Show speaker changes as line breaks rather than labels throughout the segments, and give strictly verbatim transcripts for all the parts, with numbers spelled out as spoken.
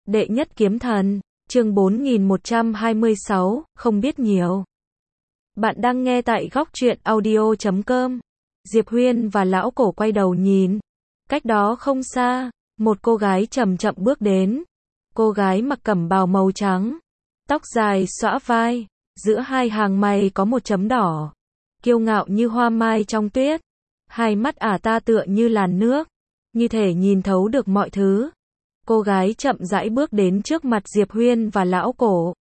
Đệ nhất kiếm thần, chương bốn nghìn một trăm hai mươi sáu, không biết nhiều. Bạn đang nghe tại góc truyện audio chấm com. Diệp Huyên và lão cổ quay đầu nhìn. Cách đó không xa, một cô gái chậm chậm bước đến. Cô gái mặc cẩm bào màu trắng, tóc dài xõa vai, giữa hai hàng mày có một chấm đỏ, kiêu ngạo như hoa mai trong tuyết. Hai mắt ả ta tựa như làn nước, như thể nhìn thấu được mọi thứ. Cô gái chậm rãi bước đến trước mặt Diệp Huyên và lão cổ.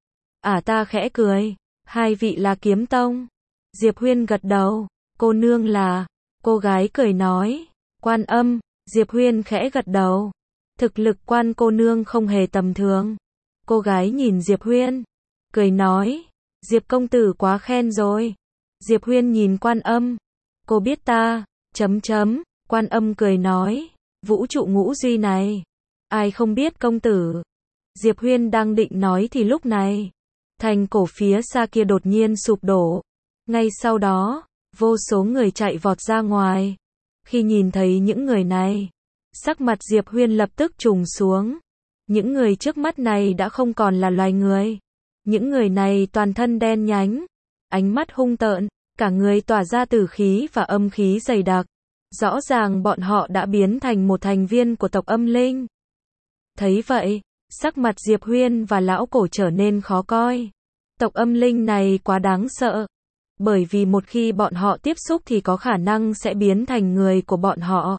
Ả ta khẽ cười, hai vị là kiếm tông. Diệp Huyên gật đầu, cô nương là, cô gái cười nói, Quan Âm. Diệp Huyên khẽ gật đầu, thực lực Quan cô nương không hề tầm thường. Cô gái nhìn Diệp Huyên, cười nói, Diệp công tử quá khen rồi. Diệp Huyên nhìn Quan Âm, cô biết ta, chấm chấm, Quan Âm cười nói, vũ trụ ngũ duy này, ai không biết công tử. Diệp Huyên đang định nói thì lúc này, thành cổ phía xa kia đột nhiên sụp đổ. Ngay sau đó, vô số người chạy vọt ra ngoài. Khi nhìn thấy những người này, sắc mặt Diệp Huyên lập tức trùng xuống. Những người trước mắt này đã không còn là loài người. Những người này toàn thân đen nhánh, ánh mắt hung tợn, cả người tỏa ra tử khí và âm khí dày đặc. Rõ ràng bọn họ đã biến thành một thành viên của tộc Âm Linh. Thấy vậy, sắc mặt Diệp Huyên và lão cổ trở nên khó coi. Tộc Âm Linh này quá đáng sợ. Bởi vì một khi bọn họ tiếp xúc thì có khả năng sẽ biến thành người của bọn họ.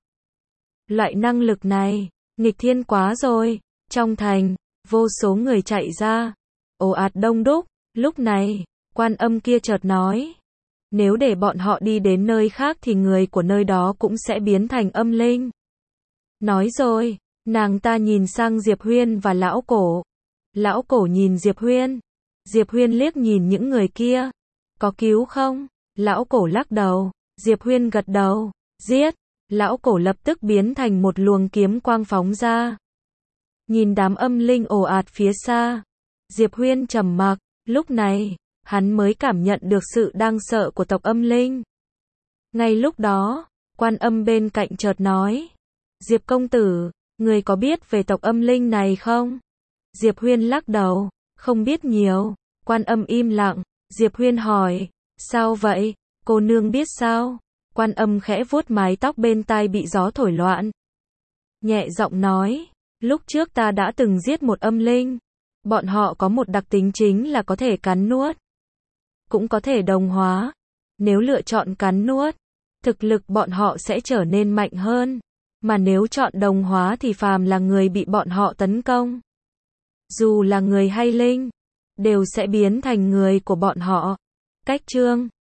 Loại năng lực này, nghịch thiên quá rồi. Trong thành, vô số người chạy ra, ồ ạt đông đúc. Lúc này, Quan Âm kia chợt nói, nếu để bọn họ đi đến nơi khác thì người của nơi đó cũng sẽ biến thành âm linh. Nói rồi, nàng ta nhìn sang Diệp Huyên và lão cổ. Lão cổ nhìn Diệp Huyên. Diệp Huyên liếc nhìn những người kia. Có cứu không? Lão cổ lắc đầu. Diệp Huyên gật đầu. Giết! Lão cổ lập tức biến thành một luồng kiếm quang phóng ra. Nhìn đám âm linh ồ ạt phía xa, Diệp Huyên trầm mặc. Lúc này, hắn mới cảm nhận được sự đáng sợ của tộc Âm Linh. Ngay lúc đó, Quan Âm bên cạnh chợt nói, Diệp công tử, người có biết về tộc Âm Linh này không? Diệp Huyên lắc đầu, không biết nhiều. Quan Âm im lặng. Diệp Huyên hỏi, sao vậy? Cô nương biết sao? Quan Âm khẽ vuốt mái tóc bên tai bị gió thổi loạn. Nhẹ giọng nói, lúc trước ta đã từng giết một âm linh. Bọn họ có một đặc tính chính là có thể cắn nuốt, cũng có thể đồng hóa. Nếu lựa chọn cắn nuốt, thực lực bọn họ sẽ trở nên mạnh hơn. Mà nếu chọn đồng hóa thì phàm là người bị bọn họ tấn công, dù là người hay linh, đều sẽ biến thành người của bọn họ. Cách chương